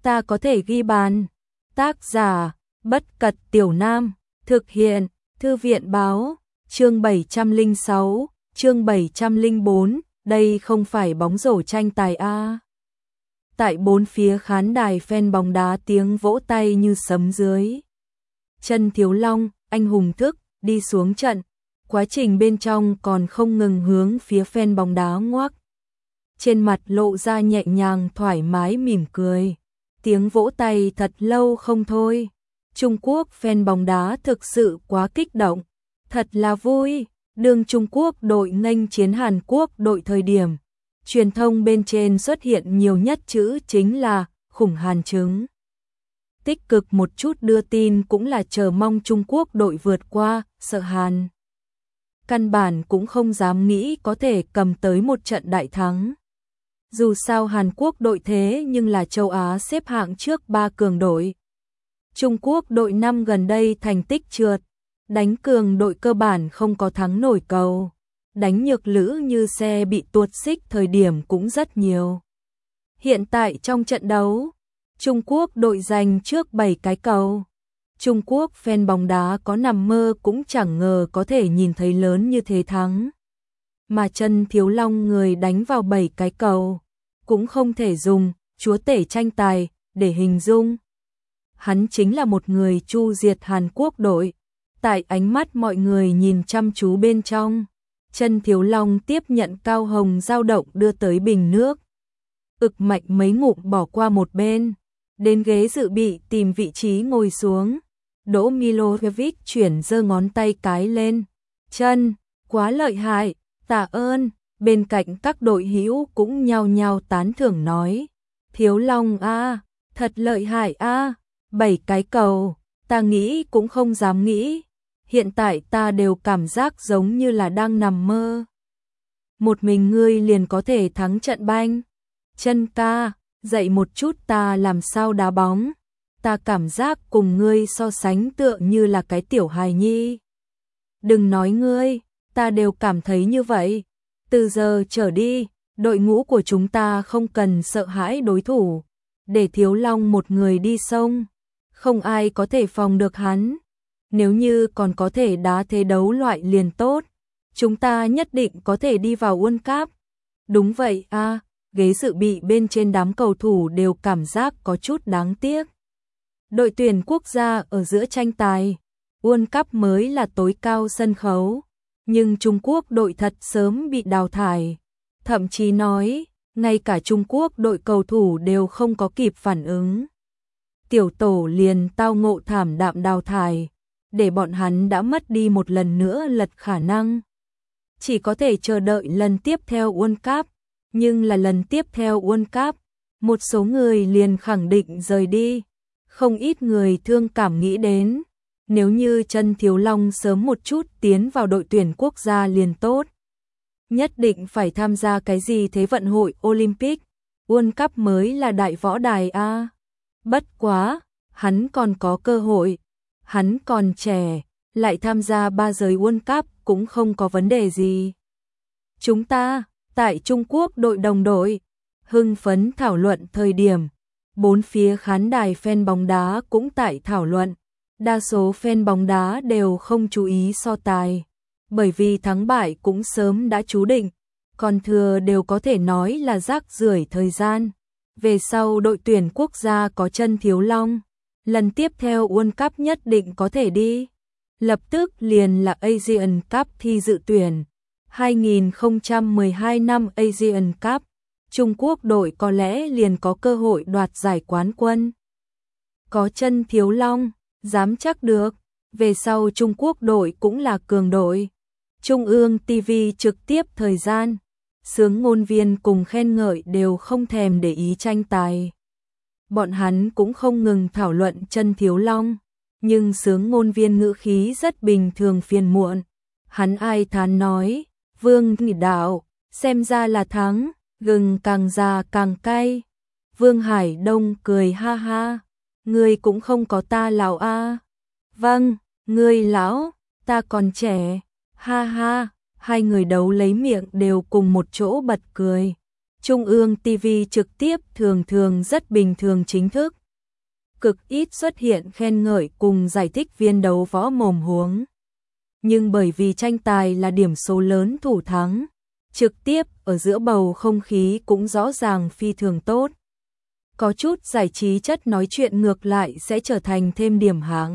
ta có thể ghi bàn. Tác giả, Bất Cật Tiểu Nam, thực hiện, Thư viện báo, chương 706, chương 704, đây không phải bóng rổ tranh tài a. Tại bốn phía khán đài fan bóng đá tiếng vỗ tay như sấm dưới. Chân Thiếu Long, anh hùng thức, đi xuống trận, quá trình bên trong còn không ngừng hướng phía fan bóng đá ngoác. Trên mặt lộ ra nhẹ nhàng thoải mái mỉm cười. Tiếng vỗ tay thật lâu không thôi. Trung Quốc fan bóng đá thực sự quá kích động. Thật là vui. Đường Trung Quốc đội nghênh chiến Hàn Quốc đội thời điểm. Truyền thông bên trên xuất hiện nhiều nhất chữ chính là khủng Hàn chứng. Tích cực một chút đưa tin cũng là chờ mong Trung Quốc đội vượt qua, sợ Hàn. Căn bản cũng không dám nghĩ có thể cầm tới một trận đại thắng. Dù sao Hàn Quốc đội thế nhưng là châu Á xếp hạng trước 3 cường đội. Trung Quốc đội năm gần đây thành tích trượt, đánh cường đội cơ bản không có thắng nổi cầu. Đánh nhược lữ như xe bị tuột xích thời điểm cũng rất nhiều. Hiện tại trong trận đấu, Trung Quốc đội giành trước 7 cái cầu. Trung Quốc fan bóng đá có nằm mơ cũng chẳng ngờ có thể nhìn thấy lớn như thế thắng. Mà Chân Thiếu Long người đánh vào 7 cái cầu, cũng không thể dùng chúa tể tranh tài để hình dung. Hắn chính là một người chu diệt Hàn Quốc đội. Tại ánh mắt mọi người nhìn chăm chú bên trong, Chân Thiếu Long tiếp nhận Cao Hồng dao động đưa tới bình nước. Ực mạnh mấy ngụm bỏ qua một bên, đến ghế dự bị tìm vị trí ngồi xuống. Đỗ Milojevic chuyển giơ ngón tay cái lên. Chân, quá lợi hại, tạ ơn. Bên cạnh các đội hữu cũng nhao nhao tán thưởng nói. Thiếu Long a, thật lợi hại a, 7 cái cầu, ta nghĩ cũng không dám nghĩ. Hiện tại ta đều cảm giác giống như là đang nằm mơ. Một mình ngươi liền có thể thắng trận banh. Chân ca, dạy một chút ta làm sao đá bóng. Ta cảm giác cùng ngươi so sánh tựa như là cái tiểu hài nhi. Đừng nói ngươi, ta đều cảm thấy như vậy. Từ giờ trở đi, đội ngũ của chúng ta không cần sợ hãi đối thủ. Để Thiếu Long một người đi sông, không ai có thể phòng được hắn. Nếu như còn có thể đá thế đấu loại liền tốt, chúng ta nhất định có thể đi vào World Cup. Đúng vậy a, ghế dự bị bên trên đám cầu thủ đều cảm giác có chút đáng tiếc. Đội tuyển quốc gia ở giữa tranh tài, World Cup mới là tối cao sân khấu, nhưng Trung Quốc đội thật sớm bị đào thải. Thậm chí nói, ngay cả Trung Quốc đội cầu thủ đều không có kịp phản ứng. Tiểu tổ liền tao ngộ thảm đạm đào thải, để bọn hắn đã mất đi một lần nữa lật khả năng. Chỉ có thể chờ đợi lần tiếp theo World Cup, nhưng là lần tiếp theo World Cup, một số người liền khẳng định rời đi. Không ít người thương cảm nghĩ đến, nếu như Chân Thiếu Long sớm một chút tiến vào đội tuyển quốc gia liền tốt. Nhất định phải tham gia cái gì Thế vận hội Olympic, World Cup mới là đại võ đài a. Bất quá, hắn còn có cơ hội, hắn còn trẻ, lại tham gia 3 giới World Cup cũng không có vấn đề gì. Chúng ta, tại Trung Quốc đội đồng đội, hưng phấn thảo luận thời điểm, bốn phía khán đài fan bóng đá cũng tại thảo luận. Đa số fan bóng đá đều không chú ý so tài, bởi vì thắng bại cũng sớm đã chú định, còn thừa đều có thể nói là rác rưởi thời gian. Về sau đội tuyển quốc gia có Chân Thiếu Long, lần tiếp theo World Cup nhất định có thể đi. Lập tức liền là Asian Cup thi dự tuyển. 2012 năm Asian Cup, Trung Quốc đội có lẽ liền có cơ hội đoạt giải quán quân. Có Chân Thiếu Long, dám chắc được, về sau Trung Quốc đội cũng là cường đội. Trung ương TV trực tiếp thời gian, sướng ngôn viên cùng khen ngợi đều không thèm để ý tranh tài. Bọn hắn cũng không ngừng thảo luận Chân Thiếu Long, nhưng sướng ngôn viên ngữ khí rất bình thường phiền muộn. Hắn ai thán nói, Vương Nghỉ Đạo, xem ra là thắng, gừng càng già càng cay. Vương Hải Đông cười ha ha, ngươi cũng không có ta lão a. Vâng, ngươi lão, ta còn trẻ, ha ha. Hai người đấu lấy miệng đều cùng một chỗ bật cười. Trung ương TV trực tiếp thường thường rất bình thường chính thức. Cực ít xuất hiện khen ngợi cùng giải thích viên đấu võ mồm huống. Nhưng bởi vì tranh tài là điểm số lớn thủ thắng, trực tiếp ở giữa bầu không khí cũng rõ ràng phi thường tốt. Có chút giải trí chất nói chuyện ngược lại sẽ trở thành thêm điểm hạng.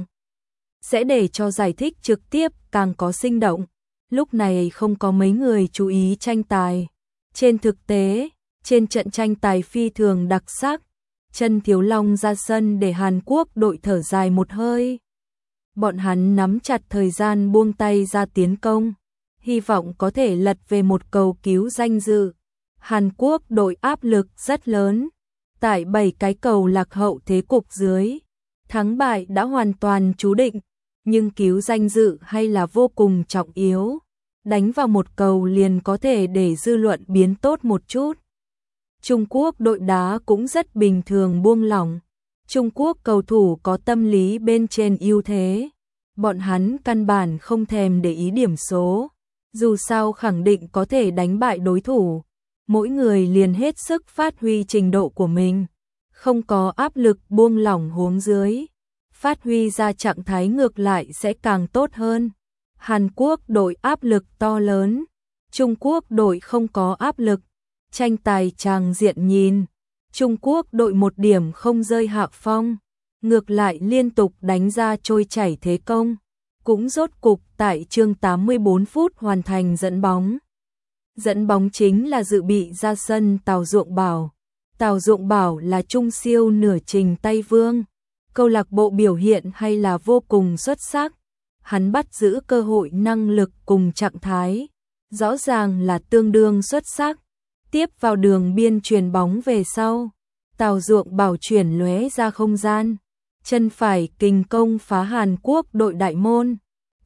Sẽ để cho giải thích trực tiếp càng có sinh động. Lúc này không có mấy người chú ý tranh tài. Trên thực tế, trên trận tranh tài phi thường đặc sắc, Trân Thiếu Long ra sân để Hàn Quốc đội thở dài một hơi. Bọn hắn nắm chặt thời gian buông tay ra tiến công, hy vọng có thể lật về một cầu cứu danh dự. Hàn Quốc đội áp lực rất lớn, tại 7 cái cầu lạc hậu thế cục dưới, thắng bại đã hoàn toàn chú định, nhưng cứu danh dự hay là vô cùng trọng yếu. Đánh vào một cầu liền có thể để dư luận biến tốt một chút. Trung Quốc đội đá cũng rất bình thường buông lỏng. Trung Quốc cầu thủ có tâm lý bên trên ưu thế. Bọn hắn căn bản không thèm để ý điểm số. Dù sao khẳng định có thể đánh bại đối thủ. Mỗi người liền hết sức phát huy trình độ của mình. Không có áp lực buông lỏng huống dưới. Phát huy ra trạng thái ngược lại sẽ càng tốt hơn. Hàn Quốc đội áp lực to lớn. Trung Quốc đội không có áp lực. Tranh tài tràng diện nhìn, Trung Quốc đội một điểm không rơi hạ phong, ngược lại liên tục đánh ra trôi chảy thế công, cũng rốt cục tại chương 84 phút hoàn thành dẫn bóng. Dẫn bóng chính là dự bị ra sân Tào Duộng Bảo. Tào Duộng Bảo là trung siêu nửa trình Tây Vương, câu lạc bộ biểu hiện hay là vô cùng xuất sắc. Hắn bắt giữ cơ hội năng lực cùng trạng thái, rõ ràng là tương đương xuất sắc. Tiếp vào đường biên chuyền bóng về sau, Tào Duộng Bảo chuyển lóe ra không gian, chân phải kình công phá Hàn Quốc đội đại môn,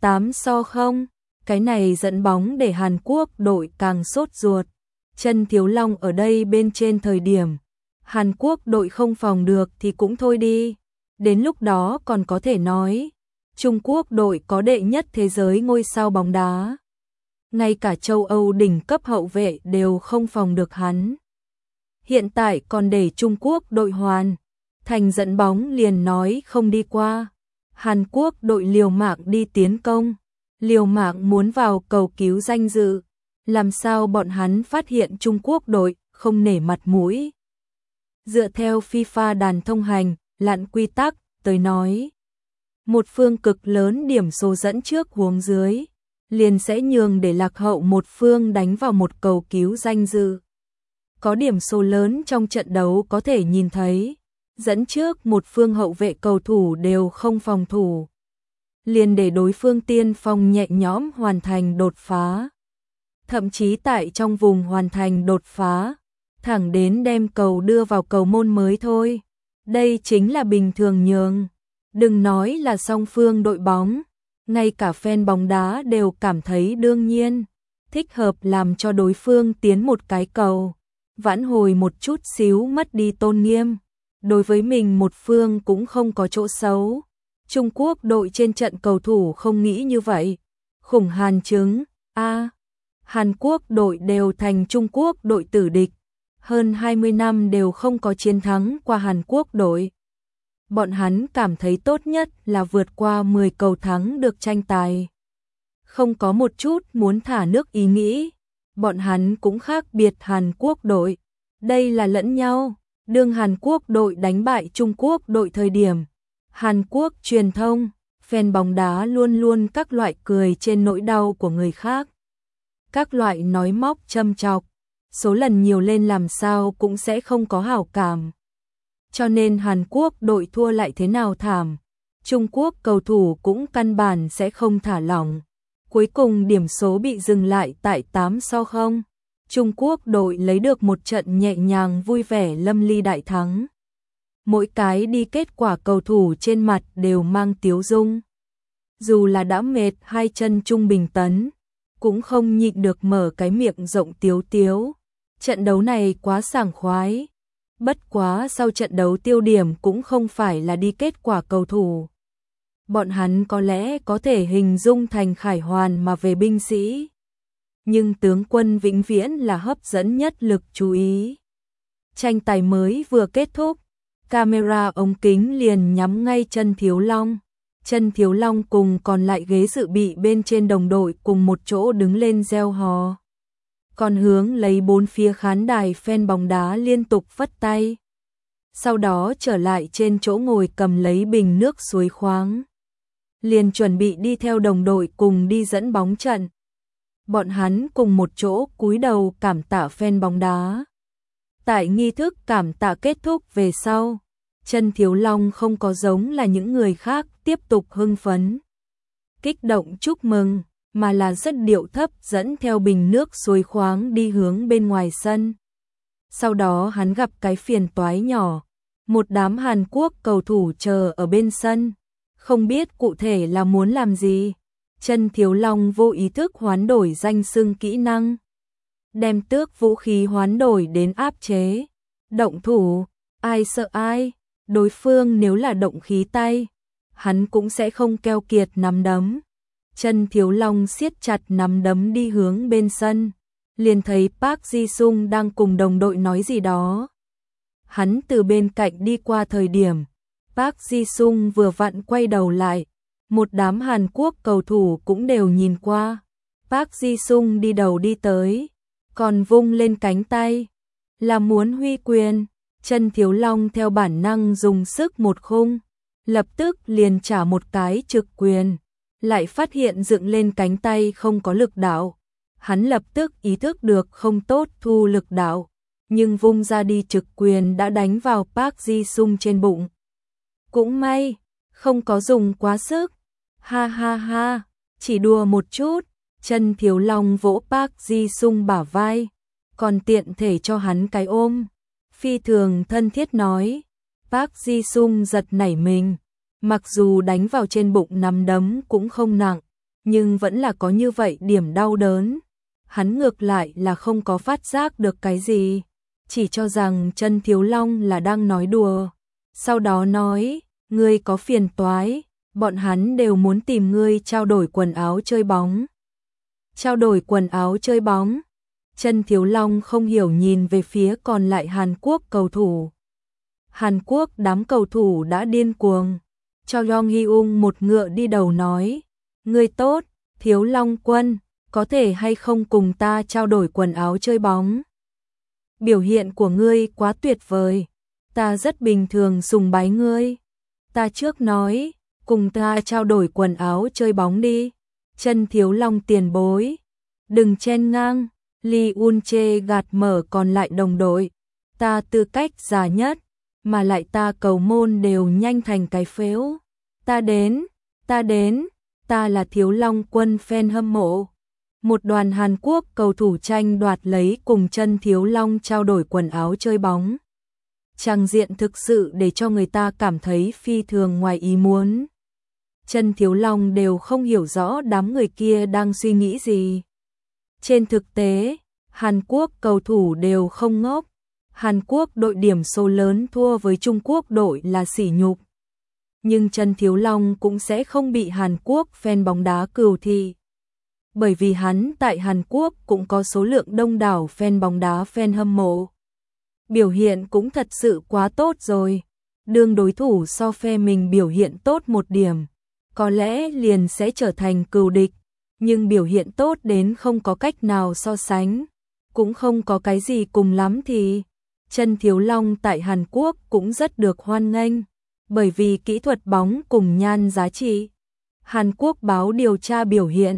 8-0, cái này dẫn bóng để Hàn Quốc đội càng sốt ruột. Trân Thiếu Long ở đây bên trên thời điểm, Hàn Quốc đội không phòng được thì cũng thôi đi, đến lúc đó còn có thể nói, Trung Quốc đội có đệ nhất thế giới ngôi sao bóng đá. Ngay cả châu Âu đỉnh cấp hậu vệ đều không phòng được hắn. Hiện tại còn để Trung Quốc đội hoàn thành dẫn bóng liền nói không đi qua. Hàn Quốc đội liều mạng đi tiến công, liều mạng muốn vào cầu cứu danh dự. Làm sao bọn hắn phát hiện Trung Quốc đội không nể mặt mũi. Dựa theo FIFA đàn thông hành, lặn quy tắc, tới nói. Một phương cực lớn điểm số dẫn trước huống dưới. Liền sẽ nhường để lạc hậu một phương đánh vào một cầu cứu danh dự. Có điểm số lớn trong trận đấu có thể nhìn thấy, dẫn trước một phương hậu vệ cầu thủ đều không phòng thủ. Liền để đối phương tiên phong nhẹ nhõm hoàn thành đột phá. Thậm chí tại trong vùng hoàn thành đột phá, thẳng đến đem cầu đưa vào cầu môn mới thôi. Đây chính là bình thường nhường. Đừng nói là song phương đội bóng. Ngay cả fan bóng đá đều cảm thấy đương nhiên, thích hợp làm cho đối phương tiến một cái cầu, vãn hồi một chút xíu mất đi tôn nghiêm. Đối với mình một phương cũng không có chỗ xấu. Trung Quốc đội trên trận cầu thủ không nghĩ như vậy. Khủng hàn chứng, Hàn Quốc đội đều thành Trung Quốc đội tử địch. Hơn 20 năm đều không có chiến thắng qua Hàn Quốc đội. Bọn hắn cảm thấy tốt nhất là vượt qua 10 cầu thắng được tranh tài. Không có một chút muốn thả nước ý nghĩ. Bọn hắn cũng khác biệt Hàn Quốc đội. Đây là lẫn nhau. Đương Hàn Quốc đội đánh bại Trung Quốc đội thời điểm. Hàn Quốc truyền thông, fan bóng đá luôn luôn các loại cười trên nỗi đau của người khác. Các loại nói móc châm chọc. Số lần nhiều lên làm sao cũng sẽ không có hảo cảm. Cho nên Hàn Quốc đội thua lại thế nào thảm, Trung Quốc cầu thủ cũng căn bản sẽ không thả lỏng. Cuối cùng điểm số bị dừng lại tại 8-0. Trung Quốc đội lấy được một trận nhẹ nhàng vui vẻ lâm ly đại thắng. Mỗi cái đi kết quả cầu thủ trên mặt đều mang tiếu dung. Dù là đã mệt hai chân trung bình tấn, cũng không nhịn được mở cái miệng rộng tiếu tiếu. Trận đấu này quá sảng khoái. Bất quá sau trận đấu tiêu điểm cũng không phải là đi kết quả cầu thủ. Bọn hắn có lẽ có thể hình dung thành khải hoàn mà về binh sĩ. nhưng tướng quân vĩnh viễn là hấp dẫn nhất lực chú ý. Tranh tài mới vừa kết thúc, camera ống kính liền nhắm ngay Chân Thiếu Long. Chân Thiếu Long cùng còn lại ghế dự bị bên trên đồng đội cùng một chỗ đứng lên reo hò. Còn hướng lấy bốn phía khán đài fan bóng đá liên tục phất tay. Sau đó trở lại trên chỗ ngồi cầm lấy bình nước suối khoáng. Liền chuẩn bị đi theo đồng đội cùng đi dẫn bóng trận. Bọn hắn cùng một chỗ cúi đầu cảm tạ fan bóng đá. Tại nghi thức cảm tạ kết thúc về sau, Chân Thiếu Long không có giống là những người khác tiếp tục hưng phấn, kích động chúc mừng, mà là rất điệu thấp dẫn theo bình nước suối khoáng đi hướng bên ngoài sân. Sau đó hắn gặp cái phiền toái nhỏ, một đám Hàn Quốc cầu thủ chờ ở bên sân, không biết cụ thể là muốn làm gì. Chân Thiếu Long vô ý thức hoán đổi danh xưng kỹ năng, đem tước vũ khí hoán đổi đến áp chế. Động thủ, ai sợ ai, đối phương nếu là động khí tay, hắn cũng sẽ không keo kiệt nắm đấm. Chân Thiếu Long siết chặt nắm đấm đi hướng bên sân, liền thấy Park Ji-sung đang cùng đồng đội nói gì đó. Hắn từ bên cạnh đi qua thời điểm, Park Ji-sung vừa vặn quay đầu lại, một đám Hàn Quốc cầu thủ cũng đều nhìn qua. Park Ji-sung đi đầu đi tới, còn vung lên cánh tay, là muốn huy quyền. Chân Thiếu Long theo bản năng dùng sức một khung, lập tức liền trả một cái trực quyền, lại phát hiện dựng lên cánh tay không có lực đạo. Hắn lập tức ý thức được không tốt thu lực đạo, nhưng vung ra đi trực quyền đã đánh vào Park Ji-sung trên bụng. Cũng may, không có dùng quá sức. Ha ha ha, chỉ đùa một chút. Chân Thiếu Long vỗ Park Ji-sung bả vai, còn tiện thể cho hắn cái ôm. Phi thường thân thiết nói. Park Ji-sung giật nảy mình, mặc dù đánh vào trên bụng nắm đấm cũng không nặng, nhưng vẫn là có như vậy điểm đau đớn. Hắn ngược lại là không có phát giác được cái gì, chỉ cho rằng Chân Thiếu Long là đang nói đùa. Sau đó nói, ngươi có phiền toái, bọn hắn đều muốn tìm ngươi trao đổi quần áo chơi bóng. Trao đổi quần áo chơi bóng. Chân Thiếu Long không hiểu nhìn về phía còn lại Hàn Quốc cầu thủ. Hàn Quốc đám cầu thủ đã điên cuồng. Cho Yong Hyung một ngựa đi đầu nói, ngươi tốt, Thiếu Long quân, có thể hay không cùng ta trao đổi quần áo chơi bóng? Biểu hiện của ngươi quá tuyệt vời, ta rất bình thường sùng bái ngươi. Ta trước nói, cùng ta trao đổi quần áo chơi bóng đi. Chân Thiếu Long tiền bối, đừng chen ngang. Lee Un-che gạt mở còn lại đồng đội, ta tư cách già nhất, mà lại ta cầu môn đều nhanh thành cái phếu. Ta đến, ta là Thiếu Long quân fan hâm mộ. Một đoàn Hàn Quốc cầu thủ tranh đoạt lấy cùng Chân Thiếu Long trao đổi quần áo chơi bóng. Tràng diện thực sự để cho người ta cảm thấy phi thường ngoài ý muốn. Chân Thiếu Long đều không hiểu rõ đám người kia đang suy nghĩ gì. Trên thực tế, Hàn Quốc cầu thủ đều không ngốc. Hàn Quốc đội điểm số lớn thua với Trung Quốc đội là sỉ nhục. Nhưng Chân Thiếu Long cũng sẽ không bị Hàn Quốc fan bóng đá cừu thị. Bởi vì hắn tại Hàn Quốc cũng có số lượng đông đảo fan bóng đá fan hâm mộ. Biểu hiện cũng thật sự quá tốt rồi. Đương đối thủ so phe mình biểu hiện tốt một điểm, có lẽ liền sẽ trở thành cừu địch. Nhưng biểu hiện tốt đến không có cách nào so sánh, cũng không có cái gì cùng lắm thì Chân Thiếu Long tại Hàn Quốc cũng rất được hoan nghênh, bởi vì kỹ thuật bóng cùng nhan giá trị. Hàn Quốc báo điều tra biểu hiện,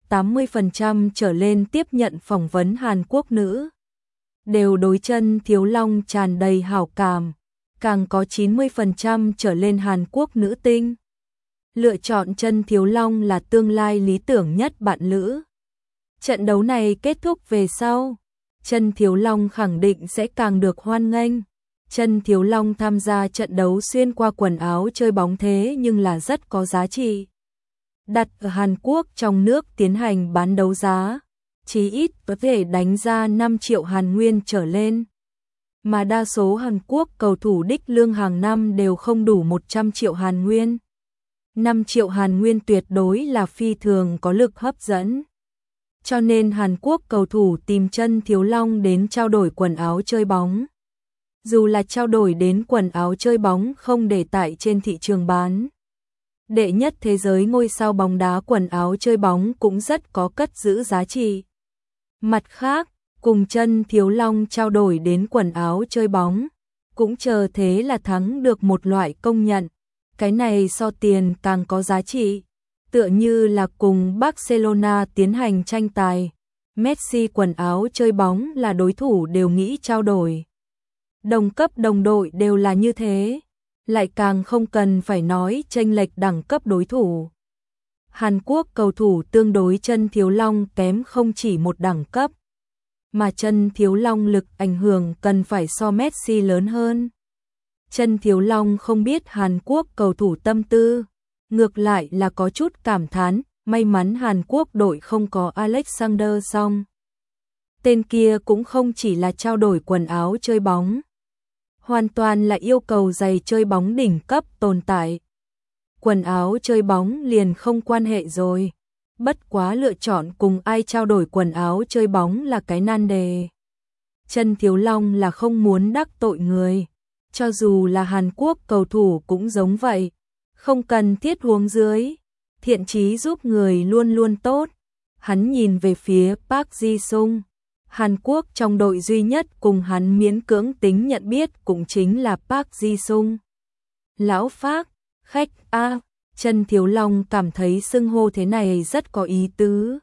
80% trở lên tiếp nhận phỏng vấn Hàn Quốc nữ đều đối Chân Thiếu Long tràn đầy hảo cảm, càng có 90% trở lên Hàn Quốc nữ tinh lựa chọn Chân Thiếu Long là tương lai lý tưởng nhất bạn lữ. Trận đấu này kết thúc về sau, Chân Thiếu Long khẳng định sẽ càng được hoan nghênh. Chân Thiếu Long tham gia trận đấu xuyên qua quần áo chơi bóng thế nhưng là rất có giá trị. Đặt ở Hàn Quốc trong nước tiến hành bán đấu giá, chí ít có thể đánh ra 5 triệu Hàn Nguyên trở lên. Mà đa số Hàn Quốc cầu thủ đích lương hàng năm đều không đủ 100 triệu Hàn Nguyên. 5 triệu Hàn Nguyên tuyệt đối là phi thường có lực hấp dẫn. cho nên Hàn Quốc cầu thủ tìm Chân Thiếu Long đến trao đổi quần áo chơi bóng. Dù là trao đổi đến quần áo chơi bóng không để tại trên thị trường bán. Đệ nhất thế giới ngôi sao bóng đá quần áo chơi bóng cũng rất có cất giữ giá trị. Mặt khác, cùng Chân Thiếu Long trao đổi đến quần áo chơi bóng, cũng chờ thế là thắng được một loại công nhận. Cái này so tiền càng có giá trị, tựa như là cùng Barcelona tiến hành tranh tài. Messi quần áo chơi bóng là đối thủ đều nghĩ trao đổi. Đồng cấp đồng đội đều là như thế, lại càng không cần phải nói chênh lệch đẳng cấp đối thủ. Hàn Quốc cầu thủ tương đối Chân Thiếu Long kém không chỉ một đẳng cấp, mà Chân Thiếu Long lực ảnh hưởng cần phải so Messi lớn hơn. Chân Thiếu Long không biết Hàn Quốc cầu thủ tâm tư, ngược lại là có chút cảm thán, may mắn Hàn Quốc đội không có Alexander Song. Tên kia cũng không chỉ là trao đổi quần áo chơi bóng, hoàn toàn là yêu cầu giày chơi bóng đỉnh cấp tồn tại. Quần áo chơi bóng liền không quan hệ rồi, bất quá lựa chọn cùng ai trao đổi quần áo chơi bóng là cái nan đề. Chân Thiếu Long là không muốn đắc tội người, cho dù là Hàn Quốc cầu thủ cũng giống vậy, không cần thiết huống dưới, thiện chí giúp người luôn luôn tốt. Hắn nhìn về phía Park Ji-sung, Hàn Quốc trong đội duy nhất cùng hắn miễn cưỡng tính nhận biết cũng chính là Park Ji-sung. Lão Phác, khách a. Chân Thiếu Long cảm thấy xưng hô thế này rất có ý tứ.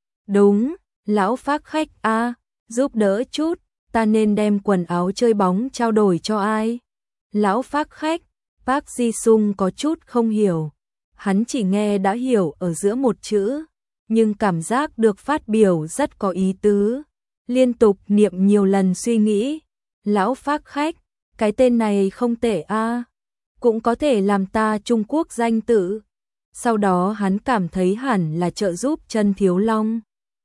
Đúng, lão Phác khách a, giúp đỡ chút, ta nên đem quần áo chơi bóng trao đổi cho ai? Lão Phác khách, Park Ji-sung có chút không hiểu. Hắn chỉ nghe đã hiểu ở giữa một chữ, nhưng cảm giác được phát biểu rất có ý tứ. Liên tục niệm nhiều lần suy nghĩ. Lão Phác khách, cái tên này không tệ a, cũng có thể làm ta Trung Quốc danh tự. Sau đó hắn cảm thấy hẳn là trợ giúp Chân Thiếu Long.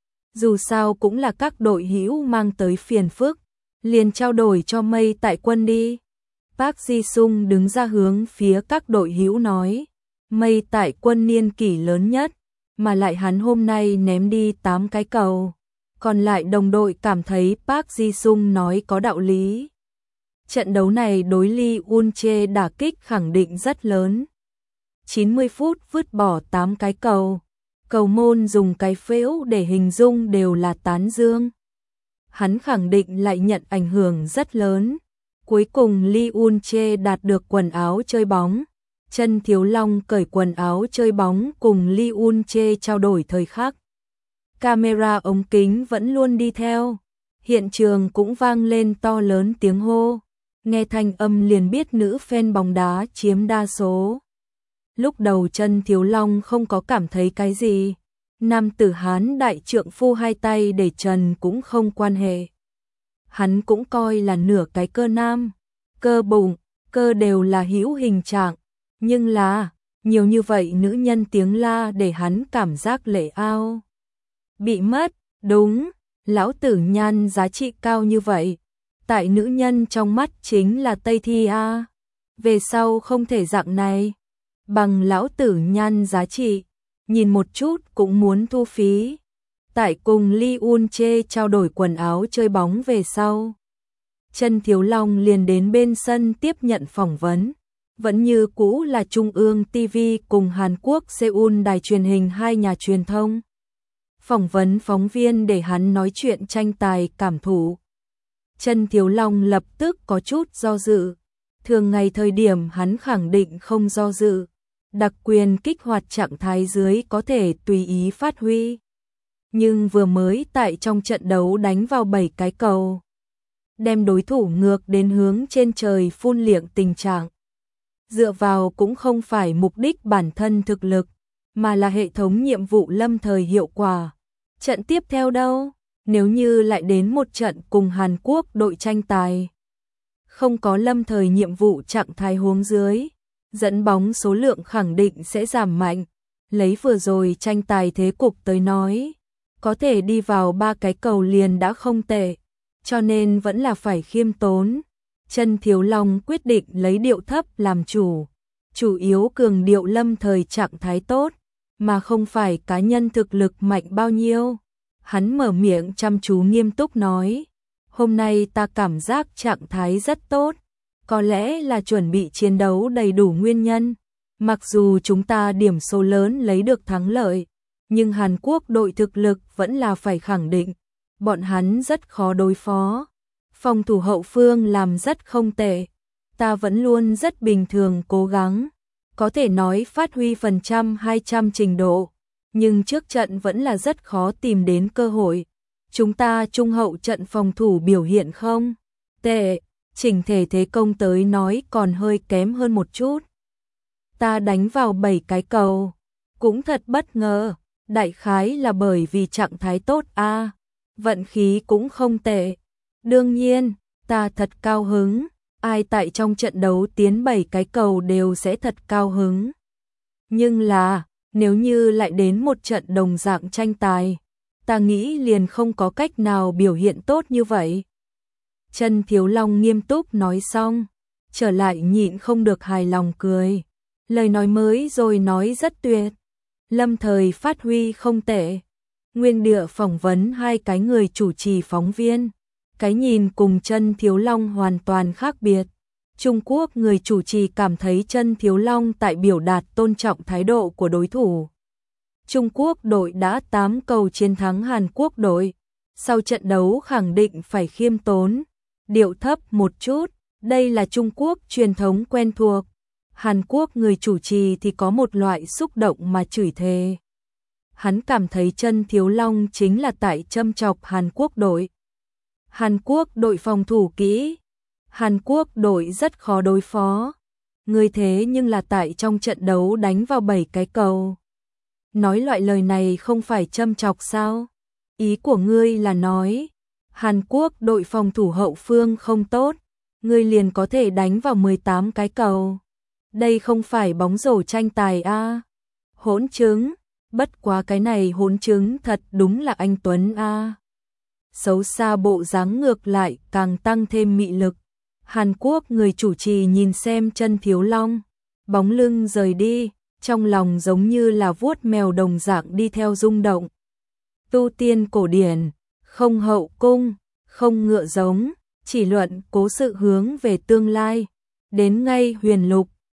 Dù sao cũng là các đội hữu mang tới phiền phức, liền trao đổi cho Mây Tại Quân đi. Park Ji-sung đứng ra hướng phía các đội hữu nói, Mây Tại Quân niên kỷ lớn nhất, mà lại hắn hôm nay ném đi 8 cái cầu. Còn lại đồng đội cảm thấy Park Ji-sung nói có đạo lý. Trận đấu này đối Lee Un-che đả kích khẳng định rất lớn. 90 phút vứt bỏ 8 cái cầu. Cầu môn dùng cái phễu để hình dung đều là tán dương. Hắn khẳng định lại nhận ảnh hưởng rất lớn. Cuối cùng Lee Un-che đạt được quần áo chơi bóng. Chân Thiếu Long cởi quần áo chơi bóng cùng Lee Un-che trao đổi thời khắc. Camera ống kính vẫn luôn đi theo. Hiện trường cũng vang lên to lớn tiếng hô. Nghe thanh âm liền biết nữ fan bóng đá chiếm đa số. Lúc đầu Chân Thiếu Long không có cảm thấy cái gì. Nam tử Hán đại trượng phu hai tay để trần cũng không quan hệ. Hắn cũng coi là nửa cái cơ nam, cơ bụng, cơ đều là hữu hình trạng. Nhưng là, nhiều như vậy nữ nhân tiếng la để hắn cảm giác lệ ao. Bị mất, đúng, lão tử nhan giá trị cao như vậy. Tại nữ nhân trong mắt chính là Tây Thi A. Về sau không thể dạng này. Bằng lão tử nhan giá trị, nhìn một chút cũng muốn thu phí. Tại cùng Lee Un-che trao đổi quần áo chơi bóng về sau. Chân Thiếu Long liền đến bên sân tiếp nhận phỏng vấn. Vẫn như cũ là Trung ương TV cùng Hàn Quốc Seoul đài truyền hình hai nhà truyền thông. Phỏng vấn phóng viên để hắn nói chuyện tranh tài cảm thụ. Chân Thiếu Long lập tức có chút do dự. Thường ngày thời điểm hắn khẳng định không do dự. Đặc quyền kích hoạt trạng thái dưới có thể tùy ý phát huy. Nhưng vừa mới tại trong trận đấu đánh vào 7 cái cầu. Đem đối thủ ngược đến hướng trên trời phun liệng tình trạng. Dựa vào cũng không phải mục đích bản thân thực lực, mà là hệ thống nhiệm vụ lâm thời hiệu quả. Trận tiếp theo đâu? Nếu như lại đến một trận cùng Hàn Quốc đội tranh tài. Không có lâm thời nhiệm vụ trạng thái huống dưới. Dẫn bóng số lượng khẳng định sẽ giảm mạnh. Lấy vừa rồi tranh tài thế cục tới nói. Có thể đi vào 3 cái cầu liền đã không tệ. Cho nên vẫn là phải khiêm tốn. Chân Thiếu Long quyết định lấy điệu thấp làm chủ. Chủ yếu cường điệu lâm thời trạng thái tốt. Mà không phải cá nhân thực lực mạnh bao nhiêu. Hắn mở miệng chăm chú nghiêm túc nói, hôm nay ta cảm giác trạng thái rất tốt, có lẽ là chuẩn bị chiến đấu đầy đủ nguyên nhân. Mặc dù chúng ta điểm số lớn lấy được thắng lợi, nhưng Hàn Quốc đội thực lực vẫn là phải khẳng định, bọn hắn rất khó đối phó. Phòng thủ hậu phương làm rất không tệ, ta vẫn luôn rất bình thường cố gắng, có thể nói phát huy 100-200 trình độ, nhưng trước trận vẫn là rất khó tìm đến cơ hội. Chúng ta trung hậu trận phòng thủ biểu hiện không tệ, chỉnh thể thế công tới nói còn hơi kém hơn một chút. Ta đánh vào 7 cái cầu, cũng thật bất ngờ, đại khái là bởi vì trạng thái tốt a, vận khí cũng không tệ. Đương nhiên, ta thật cao hứng, ai tại trong trận đấu tiến 7 cái cầu đều sẽ thật cao hứng. Nhưng là, nếu như lại đến một trận đồng dạng tranh tài, ta nghĩ liền không có cách nào biểu hiện tốt như vậy. Chân Thiếu Long nghiêm túc nói xong, trở lại nhịn không được hài lòng cười. Lời nói mới rồi nói rất tuyệt, lâm thời phát huy không tệ. Nguyên địa phỏng vấn hai cái người chủ trì phóng viên, cái nhìn cùng Chân Thiếu Long hoàn toàn khác biệt. Trung Quốc người chủ trì cảm thấy Chân Thiếu Long tại biểu đạt tôn trọng thái độ của đối thủ. Trung Quốc đội đã 8 cầu chiến thắng Hàn Quốc đội, sau trận đấu khẳng định phải khiêm tốn, điệu thấp một chút, đây là Trung Quốc truyền thống quen thuộc. Hàn Quốc người chủ trì thì có một loại xúc động mà chửi thề. Hắn cảm thấy Chân Thiếu Long chính là tại châm chọc Hàn Quốc đội. Hàn Quốc đội phòng thủ kỹ, Hàn Quốc đội rất khó đối phó. Ngươi thế nhưng là tại trong trận đấu đánh vào 7 cái cầu. Nói loại lời này không phải châm chọc sao? Ý của ngươi là nói, Hàn Quốc đội phòng thủ hậu phương không tốt, ngươi liền có thể đánh vào 18 cái cầu. Đây không phải bóng rổ tranh tài a. Hỗn chứng, bất quá cái này hỗn chứng thật đúng là anh Tuấn a. Xấu xa bộ dáng ngược lại càng tăng thêm mị lực. Hàn Quốc người chủ trì nhìn xem Chân Thiếu Long, bóng lưng rời đi, trong lòng giống như là vuốt mèo đồng dạng đi theo rung động. Tu tiên cổ điển, không hậu cung, không ngựa giống, chỉ luận cố sự hướng về tương lai. Đến ngay huyền lục,